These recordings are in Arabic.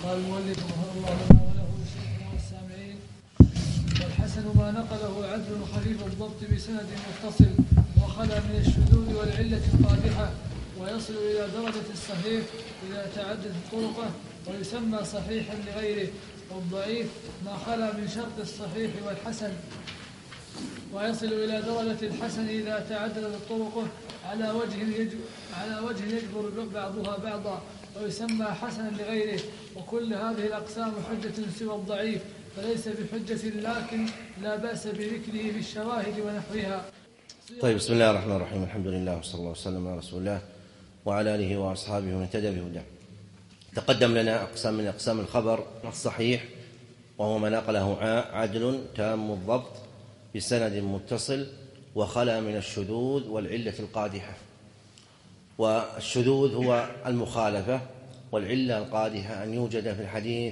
قال المؤلف رحمه الله لنا وله شيخنا والسامعين. والحسن ما نقله عدل خفيف الضبط بسند متصل وخلا من الشذوذ والعلة القادحة، ويصل إلى درجة الصحيح إذا تعددت طرقه ويسمى صحيحا لغيره. والضعيف ما خلا من شرط الصحيح والحسن، ويصل إلى درجة الحسن إذا تعددت طرقه على وجه يجبر بعضها بعضا ويسمى حسنا لغيره. وكل هذه الأقسام حجة سوى الضعيف، فليس بحجة، لكن لا بأس بذكره في الشواهد ونحوها. طيب، بسم الله الرحمن الرحيم. الحمد لله وصلى الله وسلم على رسول الله وعلى آله وأصحابه ومن اهتدى بهداه. تقدم لنا أقسام من أقسام الخبر الصحيح، وهو ما نقله عدل تام الضبط بسند متصل وخلا من الشذوذ والعلة القادحة. والشذوذ هو المخالفة، والعلة القادحة أن يوجد في الحديث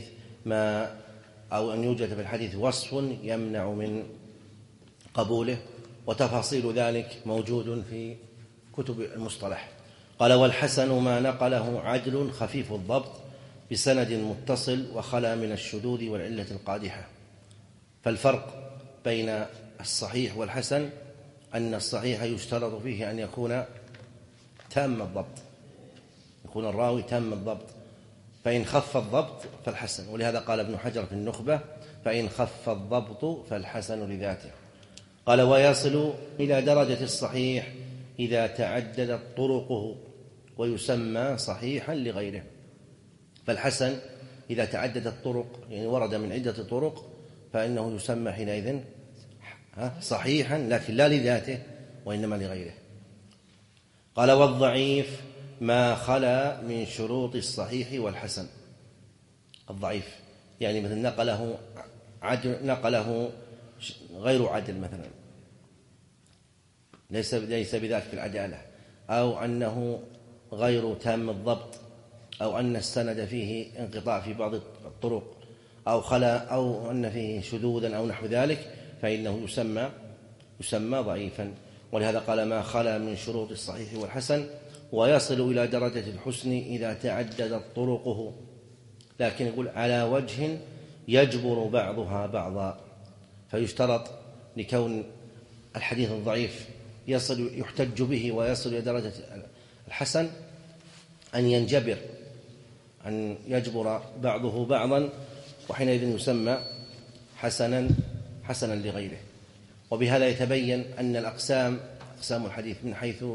أن يوجد في الحديث وصف يمنع من قبوله، وتفاصيل ذلك موجود في كتب المصطلح. قال: والحسن ما نقله عدل خفيف الضبط بسند متصل وخلا من الشذوذ والعلة القادحة. فالفرق بين الصحيح والحسن أن الصحيح يشترط فيه أن يكون تام الضبط، يكون الراوي تام الضبط، فإن خف الضبط فالحسن. ولهذا قال ابن حجر في النخبة: فإن خف الضبط فالحسن لذاته. قال: ويصل إلى درجة الصحيح إذا تعددت طرقه ويسمى صحيحا لغيره. فالحسن إذا تعددت طرق، يعني ورد من عدة طرق، فإنه يسمى حينئذ صحيحا، لكن لا لذاته وإنما لغيره. قال: والضعيف ما خلا من شروط الصحيح والحسن. الضعيف يعني مثل نقله غير عدل مثلا، ليس بذاك في العدالة، أو أنه غير تام الضبط، أو أن السند فيه انقطاع في بعض الطرق، أو خلا، أو أن فيه شذوذا أو نحو ذلك، فإنه يسمى ضعيفا. ولهذا قال: ما خلا من شروط الصحيح والحسن، ويصل إلى درجة الحسن إذا تعددت طرقه، لكن يقول على وجه يجبر بعضها بعضا. فيشترط لكون الحديث الضعيف يحتج به ويصل إلى درجة الحسن أن ينجبر، أن يجبر بعضه بعضا، وحينئذ يسمى حسنا لغيره. وبهذا يتبين أن أقسام الحديث من حيث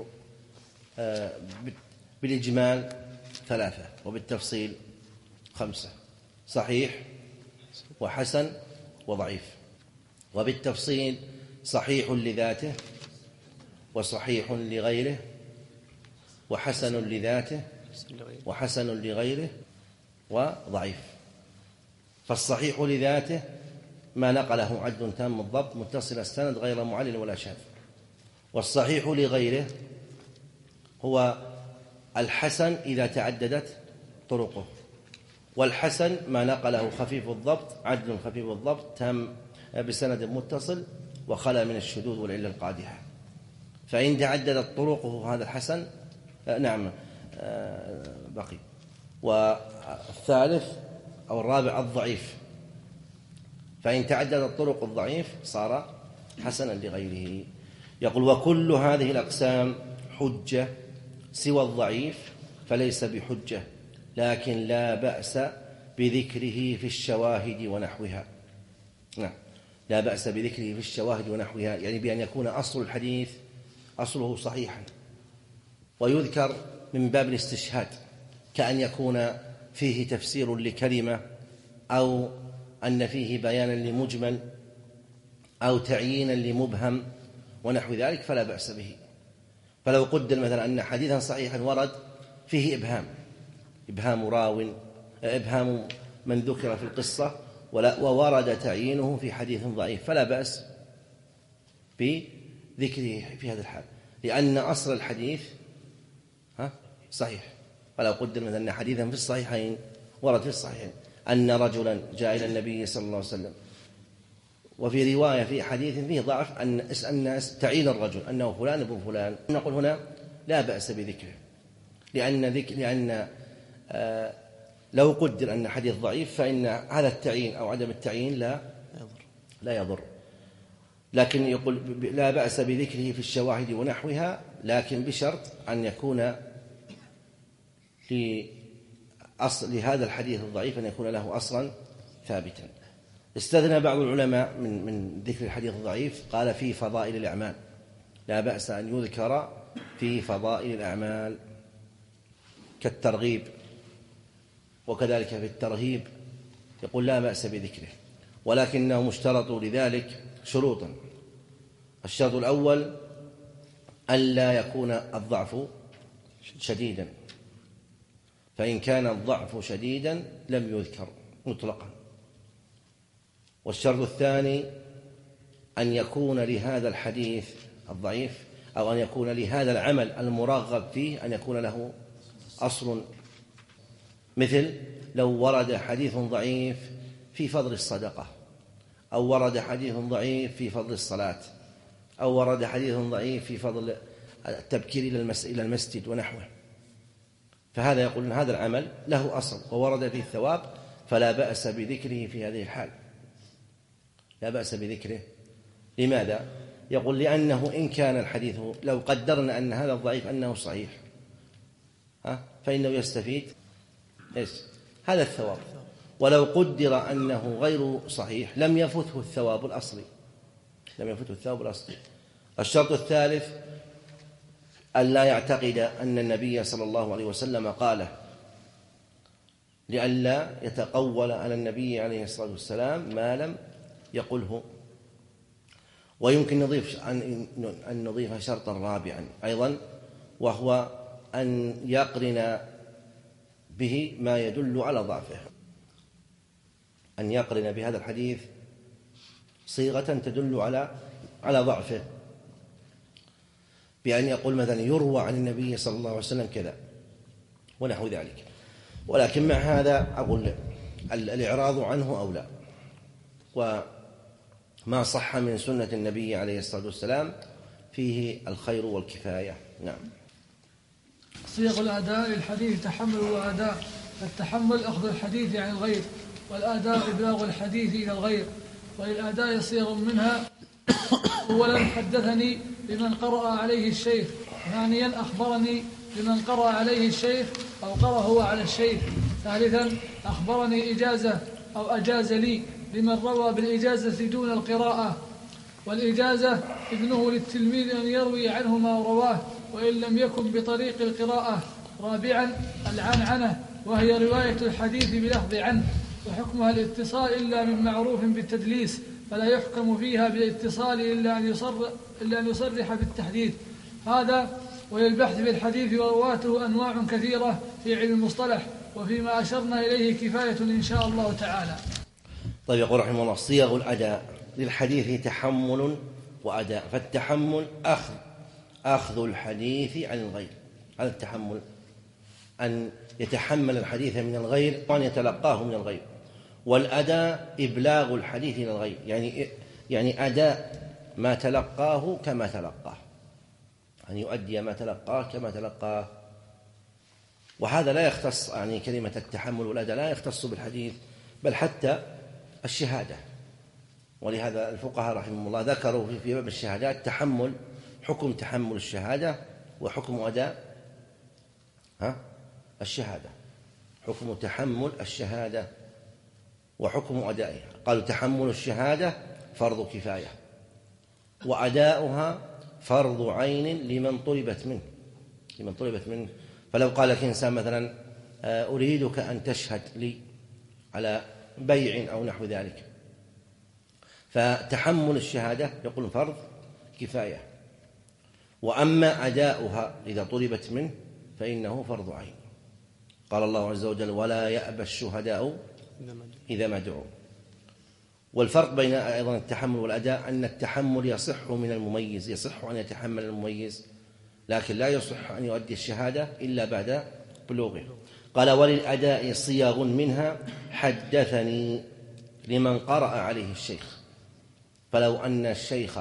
بالإجمال 3، وبالتفصيل 5: صحيح وحسن وضعيف. وبالتفصيل: صحيح لذاته، وصحيح لغيره، وحسن لذاته، وحسن لغيره، وضعيف. فالصحيح لذاته ما نقله عدل تام الضبط متصل السند غير معلل ولا شاذ. والصحيح لغيره هو الحسن إذا تعددت طرقه. والحسن ما نقله خفيف الضبط، عدل خفيف الضبط تام بسند متصل وخلا من الشذوذ والعلة القادحة. فإن تعددت طرقه هذا الحسن بقي. والثالث أو الرابع الضعيف، فإن تعددت طرق الضعيف صار حسنا لغيره. يقول: وكل هذه الأقسام حجة سوى الضعيف، فليس بحجة، لكن لا بأس بذكره في الشواهد ونحوها. لا بأس بذكره في الشواهد ونحوها، يعني بأن يكون أصل الحديث أصله صحيحا، ويذكر من باب الاستشهاد، كأن يكون فيه تفسير لكلمة، أو أن فيه بيانا لمجمل، أو تعيينا لمبهم ونحو ذلك، فلا بأس به. فلو قدر مثلا أن حديثا صحيحا ورد فيه إبهام من ذكر في القصة، وورد تعيينه في حديث ضعيف، فلا بأس بذكره في هذا الحال، لأن أصل الحديث صحيح. فلو قدر مثلا أن حديثا في الصحيحين ورد في الصحيحين أن رجلا جاء إلى النبي صلى الله عليه وسلم، وفي رواية في حديث فيه ضعف أن تعيين الرجل أنه فلان ابن فلان، نقول هنا لا بأس بذكره، لأن لو قدر أن حديث ضعيف فإن هذا التعيين أو عدم التعيين لا يضر. لكن يقول لا بأس بذكره في الشواهد ونحوها، لكن بشرط أن يكون لهذا الحديث الضعيف أن يكون له أصلا ثابتا. استثنى بعض العلماء من ذكر الحديث الضعيف، قال في فضائل الأعمال لا بأس أن يذكر في فضائل الأعمال كالترغيب، وكذلك في الترهيب يقول لا بأس بذكره، ولكنهم اشترطوا لذلك شروطا. الشرط الأول ألا يكون الضعف شديدا، فإن كان الضعف شديدا لم يذكر مطلقا. والشرط الثاني أن يكون لهذا الحديث الضعيف أو أن يكون لهذا العمل المرغب فيه أن يكون له أصل، مثل لو ورد حديث ضعيف في فضل الصدقة، أو ورد حديث ضعيف في فضل الصلاة، أو ورد حديث ضعيف في فضل التبكير إلى المسجد ونحوه، فهذا يقول أن هذا العمل له أصل وورد فيه الثواب، فلا بأس بذكره في هذه الحال، لا بأس بذكره. لماذا؟ يقول لأنه إن كان الحديث لو قدرنا أن هذا الضعيف أنه صحيح فإنه يستفيد هذا الثواب، ولو قدر أنه غير صحيح لم يفته الثواب الأصلي، الشرط الثالث ألا يعتقد أن النبي صلى الله عليه وسلم قاله، لئلا يتقول على النبي عليه الصلاة والسلام ما لم يقله. ويمكن أن نضيف شرطا رابعا أيضا، وهو أن يقرن به ما يدل على ضعفه، أن يقرن بهذا الحديث صيغة تدل على ضعفه، بأن يقول مثلا يروى عن النبي صلى الله عليه وسلم كذا ونحو ذلك. ولكن مع هذا أقول الإعراض عنه أولى، وما صح من سنة النبي عليه الصلاة والسلام فيه الخير والكفاية. نعم. صيغ الأداء للحديث تحمل وأداء. التحمل أخذ الحديث عن الغير، والأداء إبلاغ الحديث إلى الغير. وللأداء صيغ منها: أولا حدثني بمن قرأ عليه الشيخ، ثانيا أخبرني بمن قرأ عليه الشيخ أو قرأ هو على الشيخ، ثالثا أخبرني إجازة أو أجاز لي لمن روى بالإجازة دون القراءة. والإجازة إذنه للتلميذ أن يروي عنه ما رواه وإن لم يكن بطريق القراءة. رابعا العنعنة، وهي رواية الحديث بلفظ عنه، وحكمها الاتصال إلا من معروف بالتدليس، فلا يحكم فيها بالاتصال إلا أن يصرح بالتحديث. هذا وللبحث في الحديث ورواته أنواع كثيرة في علم المصطلح، وفيما أشرنا إليه كفاية إن شاء الله تعالى. طيب، يقول رحمه الله: صيغ الأداء للحديث تحمل وأداء. فالتحمل أخذ الحديث عن الغير، هذا التحمل، أن يتحمل الحديث من الغير وأن يتلقاه من الغير. والأداء إبلاغ الحديث إلى الغير، يعني أداء ما تلقاه كما تلقاه، أن يؤدي ما تلقاه كما تلقاه. وهذا لا يختص، يعني كلمة التحمل والأداء لا يختص بالحديث، بل حتى الشهادة. ولهذا الفقهاء رحمهم الله ذكروا في باب الشهادات تحمل، حكم تحمل الشهادة وحكم أداء الشهادة، حكم تحمل الشهادة وحكم أدائها. قالوا تحمل الشهادة فرض كفاية، وأداؤها فرض عين لمن طلبت منه. فلو قال لك إنسان مثلا: أريدك أن تشهد لي على بيع أو نحو ذلك، فتحمل الشهادة يقول فرض كفاية. وأما أداؤها إذا طلبت منه فإنه فرض عين. قال الله عز وجل: ولا يأبى الشهداء إذا ما دعوا. والفرق بين أيضا التحمل والأداء أن التحمل يصح من المميز، يصح أن يتحمل المميز، لكن لا يصح أن يؤدي الشهادة إلا بعد بلوغه. قال: وللأداء صيغ منها حدثني لمن قرأ عليه الشيخ. فلو أن الشيخ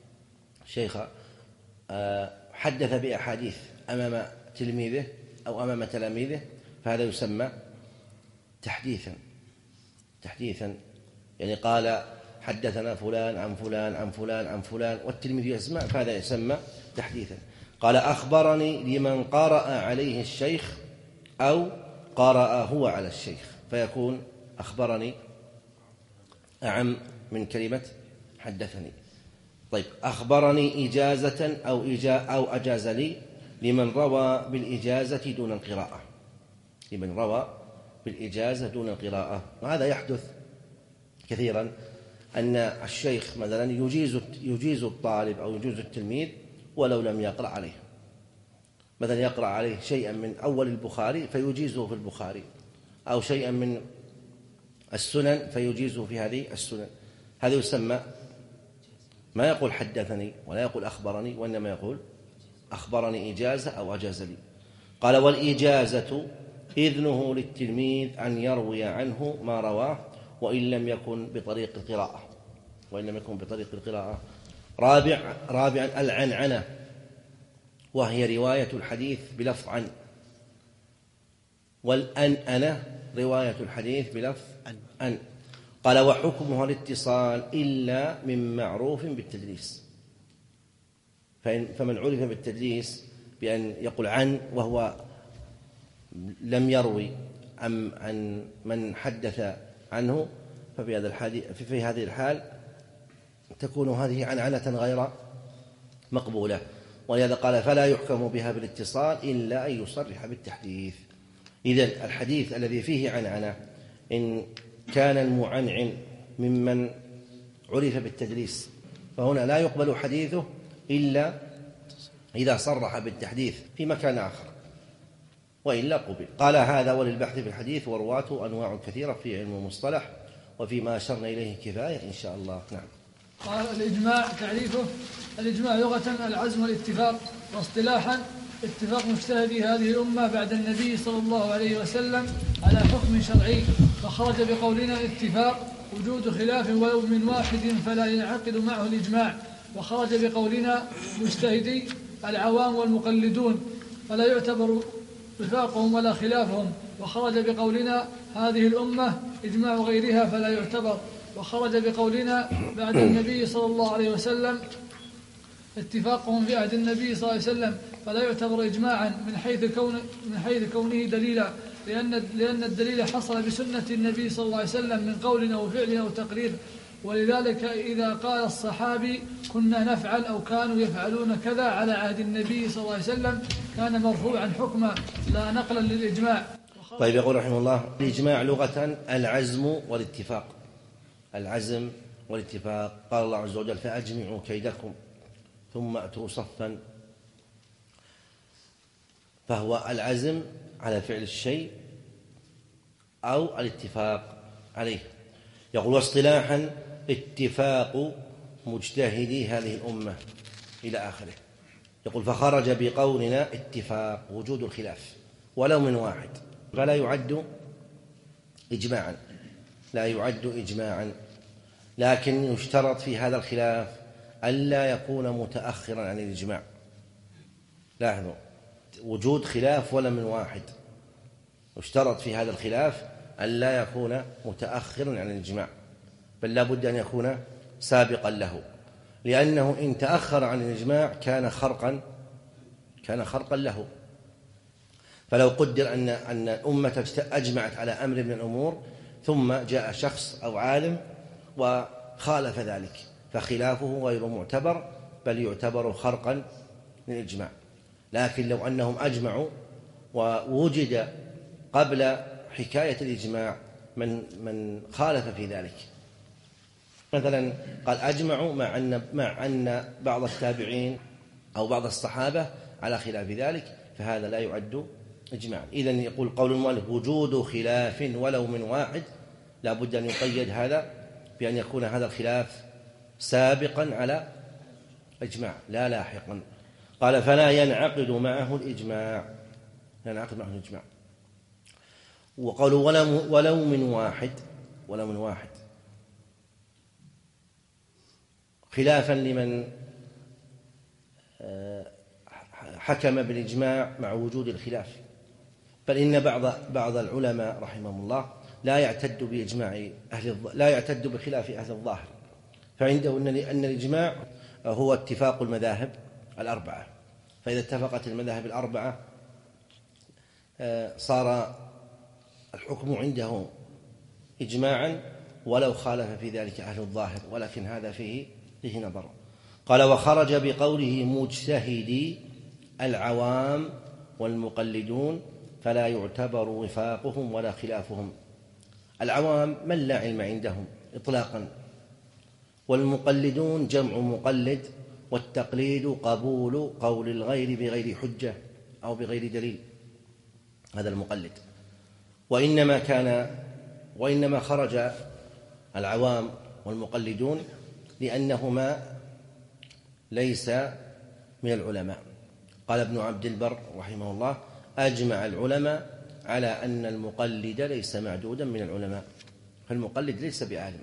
حدث بأحاديث أمام تلميذه أو أمام تلاميذه، فهذا يسمى تحديثا، يعني قال حدثنا فلان عن فلان عن فلان عن فلان والتلميذ يسمع، فهذا يسمى تحديثا. قال أخبرني لمن قرأ عليه الشيخ أو قرأ هو على الشيخ، فيكون أخبرني أعم من كلمة حدثني. طيب، أخبرني إجازة أو أجاز لي لمن روى بالإجازة دون القراءة، لمن روى بالإجازة دون القراءة. وهذا يحدث كثيرا، أن الشيخ مثلا يجيز الطالب أو يجيز التلميذ ولو لم يقرأ عليه، مثلا يقرأ عليه شيئا من أول البخاري فيجيزه في البخاري، أو شيئا من السنن فيجيزه في هذه السنن. هذا يسمى، ما يقول حدثني ولا يقول أخبرني، وإنما يقول أخبرني إجازة أو أجاز لي. قال والإجازة إذنه للتلميذ أن يروي عنه ما رواه وإن لم يكن بطريق القراءة. رابعا العنعنة، وهي رواية الحديث بلفظ عن، والأنأنة رواية الحديث بلفظ أن. قال وحكمها الاتصال إلا من معروف بالتدليس، فمن عرف بالتدليس بأن يقول عن وهو لم يروي عن من حدث عنه، ففي هذه الحال تكون هذه عنعنة غير مقبولة. ولهذا قال فلا يحكم بها بالاتصال إلا أن يصرح بالتحديث. إذن الحديث الذي فيه عنعنة إن كان المعنعن ممن عرف بالتدليس فهنا لا يقبل حديثه إلا إذا صرح بالتحديث في مكان آخر، وإلا قبل. قال هذا وللبحث في الحديث ورواته أنواع كثيرة في علم المصطلح، وفيما أشرنا إليه كفاية إن شاء الله. نعم. قال الإجماع تعريفه: الإجماع لغة العزم والاتفاق، واصطلاحا اتفاق مجتهدي هذه الأمة بعد النبي صلى الله عليه وسلم على حكم شرعي، فخرج بقولنا اتفاق وجود خلاف ولو من واحد فلا ينعقد معه الإجماع، وخرج بقولنا مجتهدي العوام والمقلدون فلا يعتبر وفاقهم ولا خلافهم، وخرج بقولنا هذه الأمة إجماع غيرها فلا يعتبر، وخرج بقولنا بعد النبي صلى الله عليه وسلم اتفاقهم في عهد النبي صلى الله عليه وسلم فلا يعتبر إجماعا من حيث كونه دليلا، لأن الدليل حصل بسنة النبي صلى الله عليه وسلم من قول أو فعل أو تقرير. ولذلك إذا قال الصحابي كنا نفعل أو كانوا يفعلون كذا على عهد النبي صلى الله عليه وسلم كان مرفوعا حكما لا نقلا للإجماع. طيب، يقول رحمه الله: الإجماع لغة العزم والاتفاق. العزم والاتفاق. قال الله عز وجل: فأجمعوا كيدكم ثم أتوا صفا. فهو العزم على فعل الشيء أو الاتفاق عليه. يقول: واصطلاحا اتفاق مجتهدي هذه الأمة إلى آخره. يقول: فخرج بقولنا اتفاق وجود الخلاف ولو من واحد، فلا يعد إجماعا، لا يعد إجماعا، لكن يشترط في هذا الخلاف ألا يكون متأخرا عن الإجماع. لاحظوا، وجود خلاف ولا من واحد، يشترط في هذا الخلاف ألا يكون متأخرا عن الإجماع، بل لا بد أن يكون سابقا له، لأنه إن تأخر عن الإجماع كان خرقا له. فلو قدر أن الأمة أجمعت على أمر من الأمور ثم جاء شخص أو عالم وخالف ذلك، فخلافه غير معتبر بل يعتبر خرقا للإجماع. لكن لو أنهم أجمعوا ووجد قبل حكاية الإجماع من خالف في ذلك، مثلا قال أجمعوا مع أن بعض التابعين أو بعض الصحابة على خلاف ذلك، فهذا لا يعد إجماعا. إذن يقول قول المؤلف: وجود خلاف ولو من واحد، لا بد أن يقيد هذا بأن يكون هذا الخلاف سابقا على إجماع لا لاحقا. قال: فلا ينعقد معه الإجماع. وقالوا ولو من واحد خلافا لمن حكم بالإجماع مع وجود الخلاف. بل إن بعض العلماء رحمهم الله لا يعتد بإجماع لا يعتد بخلاف أهل الظاهر، فعنده أن الإجماع هو اتفاق المذاهب الأربعة، فإذا اتفقت المذاهب الأربعة صار الحكم عنده إجماعا ولو خالف في ذلك أهل الظاهر، ولكن هذا فيه نظر. قال: وخرج بقوله مجتهدي العوام والمقلدون فلا يعتبر وفاقهم ولا خلافهم. العوام من لا علم عندهم إطلاقا، والمقلدون جمع مقلد، والتقليد قبول قول الغير بغير حجة أو بغير دليل، هذا المقلد. وإنما خرج العوام والمقلدون لأنهما ليس من العلماء. قال ابن عبد البر رحمه الله: أجمع العلماء على أن المقلد ليس معدودا من العلماء، فالمقلد ليس بعالم،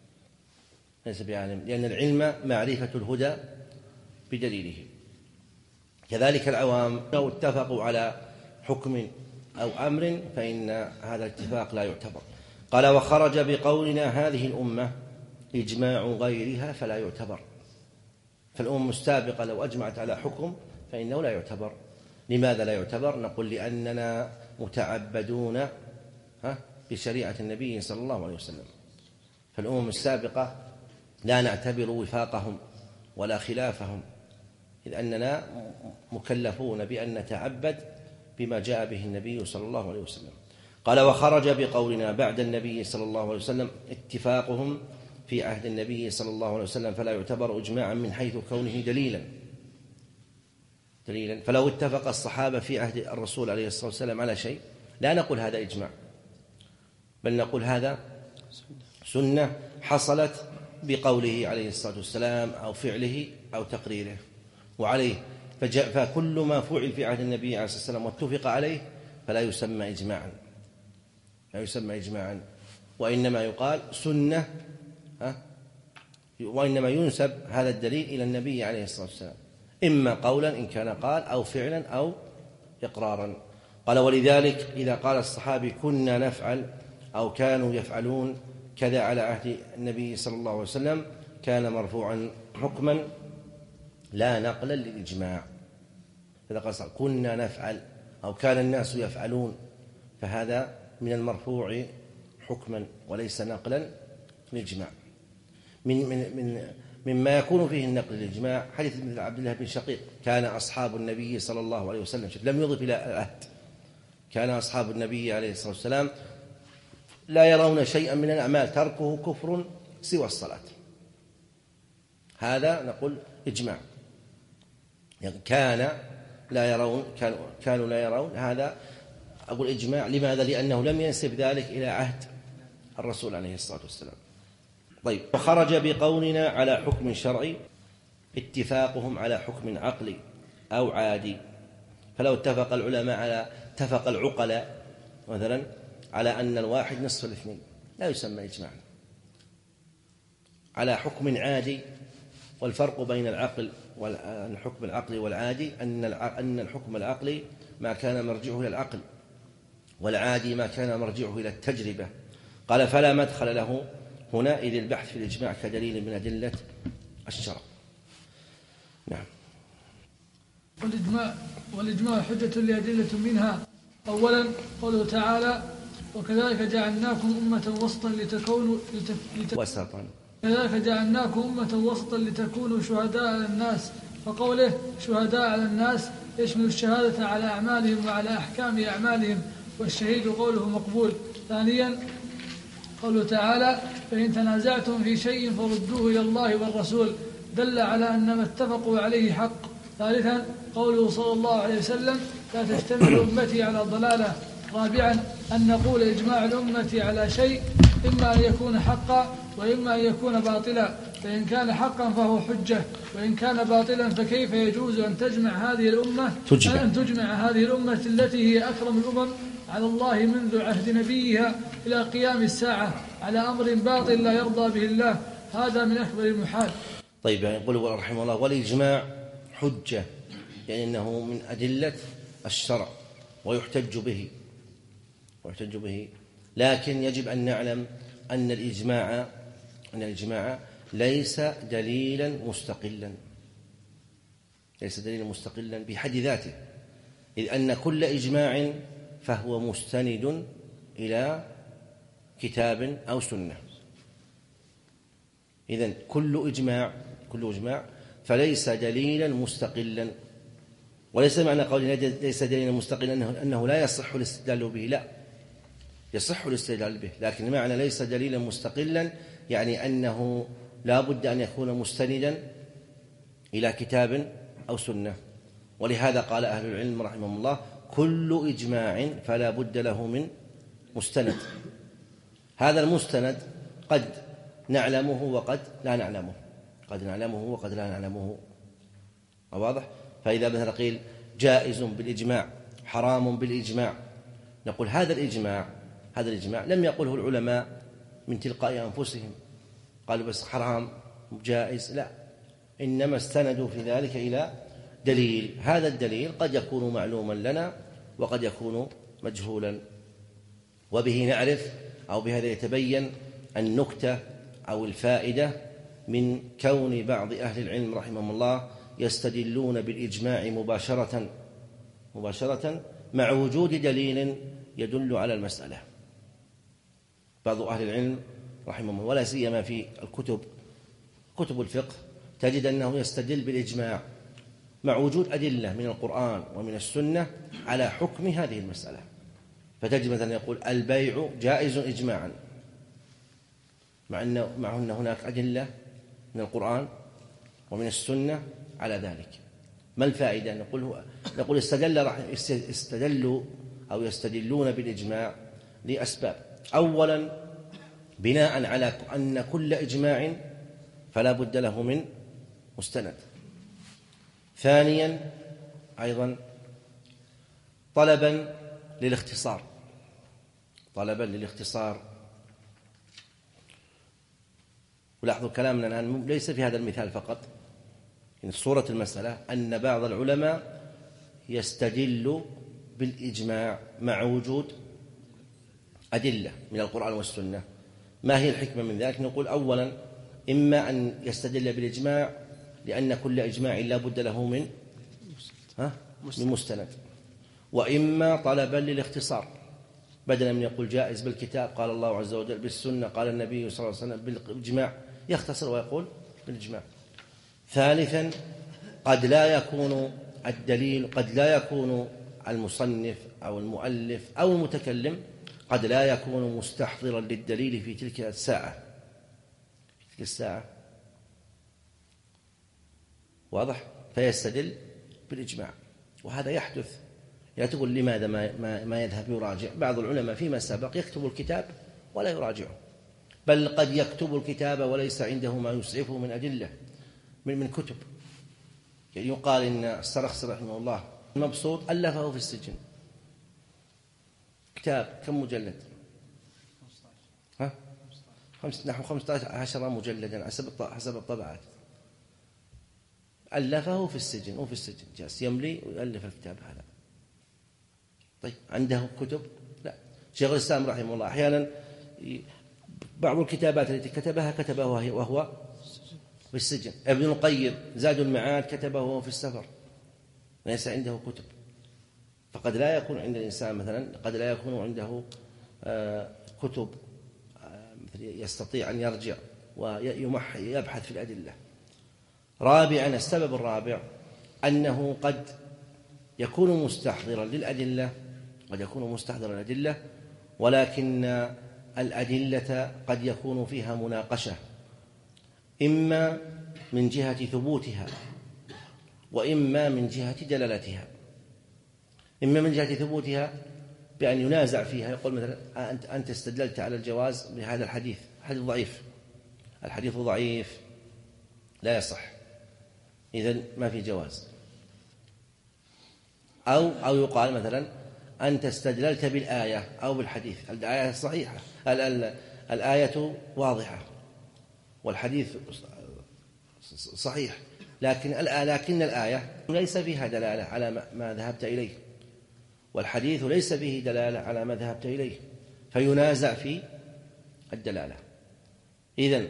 لأن العلم معرفة الهدى بدليله. كذلك العوام لو اتفقوا على حكم أو أمر فإن هذا الاتفاق لا يعتبر. قال: وخرج بقولنا هذه الأمة إجماع غيرها فلا يعتبر. فالأمم السابقة لو أجمعت على حكم فإنه لا يعتبر. لماذا لا يعتبر؟ نقول: لأننا متعبدون بشريعة النبي صلى الله عليه وسلم، فالأمم السابقة لا نعتبر وفاقهم ولا خلافهم، إذ أننا مكلفون بأن نتعبد بما جاء به النبي صلى الله عليه وسلم. قال: وخرج بقولنا بعد النبي صلى الله عليه وسلم اتفاقهم في عهد النبي صلى الله عليه وسلم فلا يعتبر إجماعا من حيث كونه دليلا. فلو اتفق الصحابة في عهد الرسول عليه الصلاة والسلام على شيء لا نقول هذا إجماع، بل نقول هذا سنة حصلت بقوله عليه الصلاة والسلام أو فعله أو تقريره وعليه، فكل ما فعل في عهد النبي عليه الصلاة والسلام واتفق عليه فلا يسمى إجماعا، وإنما يقال سنة، وإنما ينسب هذا الدليل إلى النبي عليه الصلاة والسلام، إما قولا إن كان قال أو فعلا أو إقرارا. قال: ولذلك إذا قال الصحابي كنا نفعل أو كانوا يفعلون كذا على عهد النبي صلى الله عليه وسلم كان مرفوعا حكما لا نقلا للإجماع. إذا قال كنا نفعل أو كان الناس يفعلون فهذا من المرفوع حكما وليس نقلا للإجماع. مما يكون فيه النقل للإجماع حديث مثل عبد الله بن شقيق: كان أصحاب النبي صلى الله عليه وسلم، لم يضف إلى العهد، كان أصحاب النبي عليه الصلاة والسلام لا يرون شيئا من الأعمال تركه كفر سوى الصلاة، هذا نقول إجماع. يعني كانوا لا يرون، هذا أقول إجماع. لماذا؟ لأنه لم ينسب ذلك إلى عهد الرسول عليه الصلاة والسلام. طيب: وخرج بقولنا على حكم شرعي اتفاقهم على حكم عقلي أو عادي. فلو اتفق العقلاء مثلا على أن الواحد نصف الاثنين لا يسمى إجماعا. على حكم عادي، والفرق بين الحكم العقلي والعادي أن الحكم العقلي ما كان مرجعه إلى العقل، والعادي ما كان مرجعه إلى التجربة. قال: فلا مدخل له هنا، إذ البحث في الإجماع كدليل من أدلة الشرع. نعم. والإجماع حجة لأدلة منها: أولا قوله تعالى: وكذلك جعلناكم أمة وسطا لتكونوا شهداء على الناس. فقوله شهداء على الناس يشمل الشهادة على أعمالهم وعلى أحكام أعمالهم، والشهيد قوله مقبول. ثانيا قوله تعالى: فإن تنازعتم في شيء فردوه إلى الله والرسول، دل على أن ما اتفقوا عليه حق. ثالثا قوله صلى الله عليه وسلم: لا تجتمع أمتي على ضلالة. رابعا أن نقول إجماع الأمة على شيء إما أن يكون حقا وإما أن يكون باطلا، فإن كان حقا فهو حجة، وإن كان باطلا فكيف يجوز أن تجمع هذه الأمة التي هي أكرم الأمم على الله منذ عهد نبيها إلى قيام الساعة على أمر باطل لا يرضى به الله؟ هذا من أكبر المحال. طيب، يقول رحمه الله: والإجماع حجة، يعني أنه من أدلة الشرع ويحتج به. لكن يجب أن نعلم أن الإجماع ليس دليلا مستقلا، ليس دليلا مستقلا بحد ذاته، إذ أن كل إجماع فهو مستند إلى كتاب أو سنة. إذن كل إجماع فليس دليلا مستقلا. وليس معنى قولنا ليس دليلا مستقلا أنه لا يصح الاستدلال به، لا، يصح الاستدلال به، لكن معنى ليس دليلا مستقلا يعني أنه لا بد أن يكون مستندا إلى كتاب أو سنة. ولهذا قال أهل العلم رحمهم الله: كل إجماع فلا بد له من مستند. هذا المستند قد نعلمه وقد لا نعلمه، قد نعلمه وقد لا نعلمه، واضح؟ فإذا مثلا قيل جائز بالإجماع، حرام بالإجماع، نقول هذا الإجماع لم يقله العلماء من تلقاء أنفسهم قالوا بس حرام جائز، لا، إنما استندوا في ذلك إلى دليل. هذا الدليل قد يكون معلوما لنا وقد يكون مجهولا، وبه نعرف أو بهذا يتبين النكتة أو الفائدة من كون بعض أهل العلم رحمهم الله يستدلون بالإجماع مباشرة مع وجود دليل يدل على المسألة. بعض أهل العلم رحمهم الله ولا سيما في كتب الفقه تجد أنه يستدل بالإجماع مع وجود أدلة من القرآن ومن السنة على حكم هذه المسألة. فتجد مثلا يقول البيع جائز إجماعا، مع أن هناك أدلة من القرآن ومن السنة على ذلك. ما الفائدة؟ نقول استدلوا أو يستدلون بالإجماع لأسباب: أولا بناء على أن كل إجماع فلا بد له من مستند. ثانيا أيضا طلبا للاختصار، ولاحظوا كلامنا الآن ليس في هذا المثال فقط، إن صورة المسألة أن بعض العلماء يستدل بالإجماع مع وجود أدلة من القرآن والسنة. ما هي الحكمة من ذلك؟ نقول أولا إما أن يستدل بالإجماع لأن كل إجماع لا بد له من مستند، وإما طلبا للاختصار، بدلا من يقول جائز بالكتاب قال الله عز وجل، بالسنة قال النبي صلى الله عليه وسلم، بالإجماع يختصر ويقول بالإجماع. ثالثا قد لا يكون المصنف أو المؤلف أو المتكلم قد لا يكون مستحضرا للدليل في تلك الساعة، واضح؟ فيستدل بالإجماع. وهذا يحدث، لا تقول لماذا ما يذهب يراجع. بعض العلماء فيما سبق يكتب الكتاب ولا يراجعه، بل قد يكتب الكتاب وليس عنده ما يسعفه من أدلة من كتب. يعني يقال إن السرخسي رحمه الله المبسوط ألفه في السجن، كتاب كم مجلد؟ نحو 15 مجلدا حسب الطبعات، ألفه في السجن جالس يملي ويؤلف الكتاب هذا. طيب عنده كتب؟ لا. شيخ الإسلام رحمه الله أحيانا بعض الكتابات التي كتبها وهو في السجن. ابن القيم زاد المعاد كتبه وهو في السفر، ليس عنده كتب. فقد لا يكون عند الإنسان مثلا قد لا يكون عنده كتب يستطيع أن يرجع ويبحث في الأدلة. رابعا السبب الرابع أنه قد يكون مستحضرا للأدلة، ولكن الأدلة قد يكون فيها مناقشة، إما من جهة ثبوتها وإما من جهة دلالتها. إما من جهة ثبوتها بأن ينازع فيها، يقول مثلا أنت استدللت على الجواز بهذا الحديث ضعيف لا يصح، إذن ما في جواز. أو يقال مثلا أنت استدللت بالآية أو بالحديث، الآية صحيحة، الآية واضحة والحديث صحيح، لكن الآية ليس فيها دلالة على ما ذهبت إليه، والحديث ليس فيه دلالة على ما ذهبت إليه، فينازع في الدلالة. إذن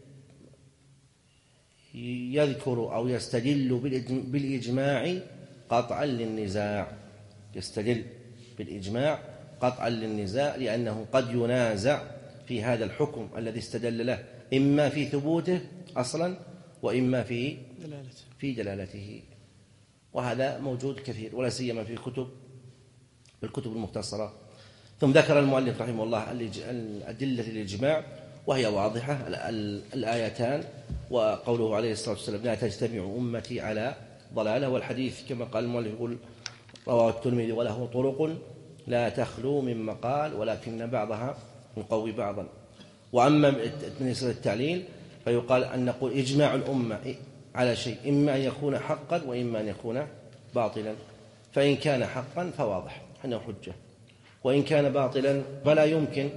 يذكر أو يستدل بالإجماع قطعا للنزاع، يستدل بالإجماع قطعا للنزاع، لأنه قد ينازع في هذا الحكم الذي استدل له، إما في ثبوته أصلا وإما في دلالته. وهذا موجود كثير، ولا سيما في الكتب المختصرة. ثم ذكر المؤلف رحمه الله أدلة الإجماع، وهي واضحة، الآيتان وقوله عليه الصلاة والسلام: لا تجتمع أمتي على ضلالة، والحديث كما قال المؤلف يقول رواه الترمذي وله طرق لا تخلو من مقال ولكن بعضها يقوي بعضا. وأما بالنسبة للتعليل فيقال أن نقول إجماع الأمة على شيء إما أن يكون حقا وإما أن يكون باطلا، فإن كان حقا فواضح أنه حجة، وإن كان باطلا فلا يمكن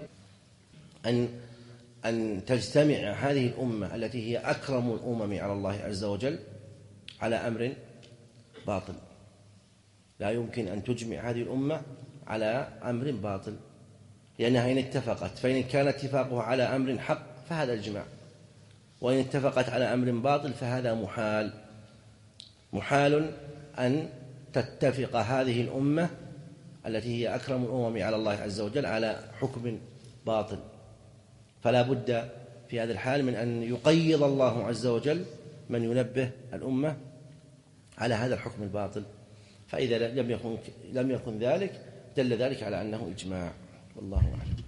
أن تجتمع هذه الأمة التي هي أكرم الأمم على الله عز وجل على أمر باطل. لا يمكن أن تجمع هذه الأمة على أمر باطل، لأنها إن اتفقت، فإن كان اتفاقها على أمر حق فهذا الجماع، وإن اتفقت على أمر باطل فهذا محال أن تتفق هذه الأمة التي هي أكرم الأمم على الله عز وجل على حكم باطل. فلا بد في هذا الحال من أن يقيض الله عز وجل من ينبه الأمة على هذا الحكم الباطل، فإذا لم يكن ذلك دل ذلك على أنه إجماع، والله أعلم.